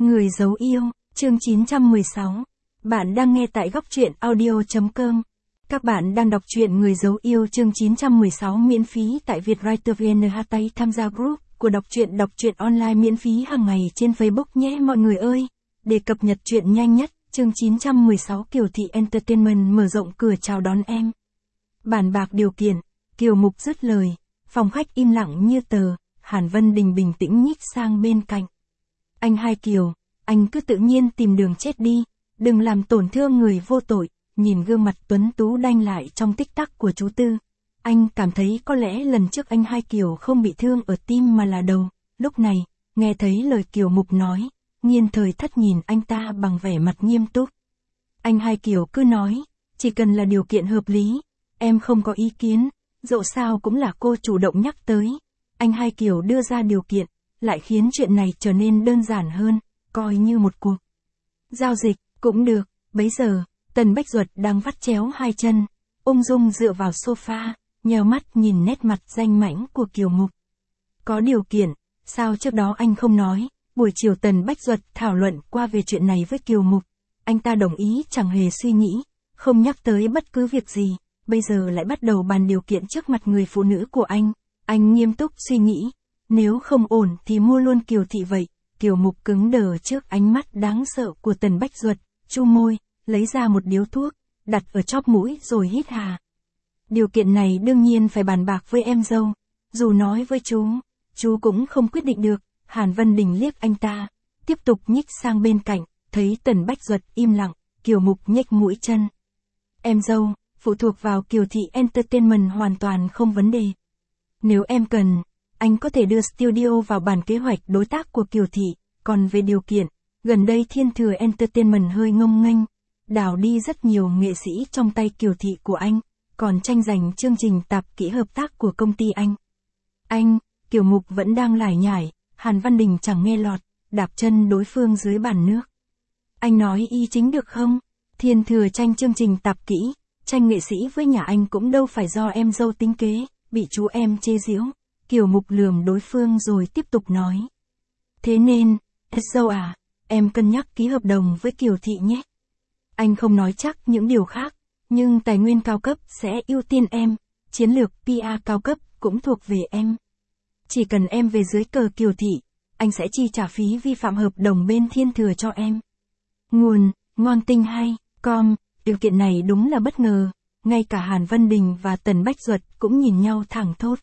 Người giấu yêu, chương 916. Bạn đang nghe tại góc truyện audio.com. Các bạn đang đọc truyện Người giấu yêu chương 916 miễn phí tại Vietwriter VN. Tham gia group của đọc truyện online miễn phí hàng ngày trên Facebook nhé mọi người ơi. Để cập nhật truyện nhanh nhất, chương 916 Kiều Thị Entertainment mở rộng cửa chào đón em. Bàn bạc điều kiện, Kiều Mục dứt lời, phòng khách im lặng như tờ, Hàn Vân Đình bình tĩnh nhích sang bên cạnh. Anh Hai Kiều, anh cứ tự nhiên tìm đường chết đi, đừng làm tổn thương người vô tội. Nhìn gương mặt tuấn tú đanh lại trong tích tắc của chú Tư, anh cảm thấy có lẽ lần trước anh Hai Kiều không bị thương ở tim mà là đầu. Lúc này, nghe thấy lời Kiều Mục nói, Nhiên Thời Thất nhìn anh ta bằng vẻ mặt nghiêm túc. Anh Hai Kiều cứ nói, chỉ cần là điều kiện hợp lý, em không có ý kiến, dẫu sao cũng là cô chủ động nhắc tới. Anh Hai Kiều đưa ra điều kiện, lại khiến chuyện này trở nên đơn giản hơn, coi như một cuộc giao dịch, cũng được. Bấy giờ, Tần Bách Duật đang vắt chéo hai chân, ung dung dựa vào sofa, nheo mắt nhìn nét mặt danh mãnh của Kiều Mục. Có điều kiện, sao trước đó anh không nói? Buổi chiều Tần Bách Duật thảo luận qua về chuyện này với Kiều Mục, anh ta đồng ý chẳng hề suy nghĩ, không nhắc tới bất cứ việc gì, bây giờ lại bắt đầu bàn điều kiện trước mặt người phụ nữ của anh. Anh nghiêm túc suy nghĩ, nếu không ổn thì mua luôn Kiều Thị vậy. Kiều Mục cứng đờ trước ánh mắt đáng sợ của Tần Bách Duật, chu môi, lấy ra một điếu thuốc, đặt ở chóp mũi rồi hít hà. Điều kiện này đương nhiên phải bàn bạc với em dâu, dù nói với chú cũng không quyết định được. Hàn Vân Đình liếc anh ta, tiếp tục nhích sang bên cạnh, thấy Tần Bách Duật im lặng, Kiều Mục nhếch mũi chân. Em dâu, phụ thuộc vào Kiều Thị Entertainment hoàn toàn không vấn đề. Nếu em cần, anh có thể đưa studio vào bản kế hoạch đối tác của Kiều Thị, còn về điều kiện, gần đây Thiên Thừa Entertainment hơi ngông nghênh, đào đi rất nhiều nghệ sĩ trong tay Kiều Thị của anh, còn tranh giành chương trình tạp kỹ hợp tác của công ty anh. Anh, Kiều Mục vẫn đang lải nhải, Hàn Văn Đình chẳng nghe lọt, đạp chân đối phương dưới bàn nước. Anh nói y chính được không? Thiên Thừa tranh chương trình tạp kỹ, tranh nghệ sĩ với nhà anh cũng đâu phải do em dâu tính kế, bị chú em chê giễu. Kiều Mục lườm đối phương rồi tiếp tục nói. Thế nên, dâu à, em cân nhắc ký hợp đồng với Kiều Thị nhé. Anh không nói chắc những điều khác, nhưng tài nguyên cao cấp sẽ ưu tiên em, chiến lược PR cao cấp cũng thuộc về em. Chỉ cần em về dưới cờ Kiều Thị, anh sẽ chi trả phí vi phạm hợp đồng bên Thiên Thừa cho em. Nguồn, ngon tinh hay, com, điều kiện này đúng là bất ngờ, ngay cả Hàn Vân Đình và Tần Bách Duật cũng nhìn nhau thẳng thốt.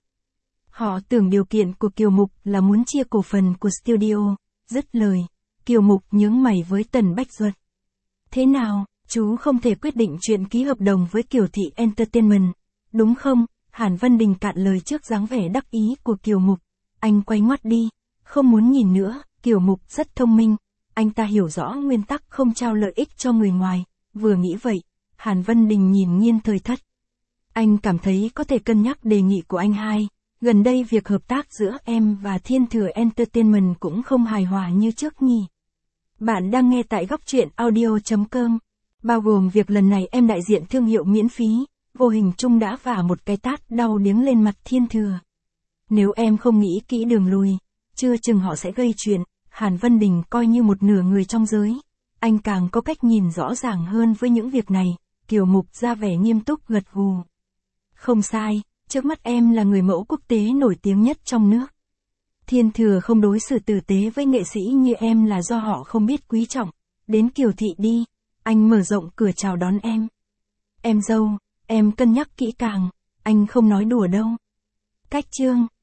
Họ tưởng điều kiện của Kiều Mục là muốn chia cổ phần của studio. Dứt lời, Kiều Mục nhướng mày với Tần Bách Duật. Thế nào, chú không thể quyết định chuyện ký hợp đồng với Kiều Thị Entertainment, đúng không? Hàn Vân Đình cạn lời trước dáng vẻ đắc ý của Kiều Mục. Anh quay ngoắt đi, không muốn nhìn nữa. Kiều Mục rất thông minh, anh ta hiểu rõ nguyên tắc không trao lợi ích cho người ngoài. Vừa nghĩ vậy, Hàn Vân Đình nhìn Nhiên Thời Thất. Anh cảm thấy có thể cân nhắc đề nghị của anh Hai. Gần đây việc hợp tác giữa em và Thiên Thừa Entertainment cũng không hài hòa như trước nhỉ. Bạn đang nghe tại góc truyện audio.com. Bao gồm việc lần này em đại diện thương hiệu miễn phí, vô hình chung đã vả một cái tát đau điếng lên mặt Thiên Thừa. Nếu em không nghĩ kỹ đường lui, chưa chừng họ sẽ gây chuyện. Hàn Vân Đình coi như một nửa người trong giới, anh càng có cách nhìn rõ ràng hơn với những việc này. Kiều Mục ra vẻ nghiêm túc gật gù. Không sai. Trước mắt em là người mẫu quốc tế nổi tiếng nhất trong nước. Thiên Thừa không đối xử tử tế với nghệ sĩ như em là do họ không biết quý trọng. Đến Kiều Thị đi, anh mở rộng cửa chào đón em. Em dâu, em cân nhắc kỹ càng, anh không nói đùa đâu. Cách chương